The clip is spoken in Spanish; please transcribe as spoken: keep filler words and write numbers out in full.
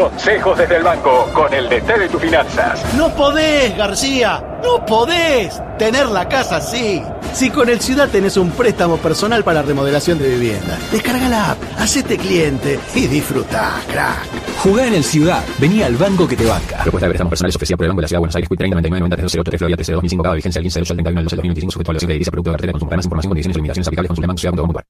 Consejos desde el banco, con el D T de tus finanzas. No podés, García, no podés tener la casa así. Si con el Ciudad tenés un préstamo personal para remodelación de vivienda, descarga la app, hacete cliente y disfrutá, crack. Jugá en el Ciudad, vení al banco que te banca. Propuesta de préstamos personales ofrecida por el Banco de la Ciudad de Buenos Aires, treinta noventa y nueve noventa tres cero ocho tres Florida T C dos mil cinco, cada vigencia el quince de ocho al treinta y uno del doce del dos mil veinticinco, sujeto a la de divisa, producto de cartera de consumo. Para más información, condiciones y limitaciones aplicables, consulte banco ciudad punto gov punto ar.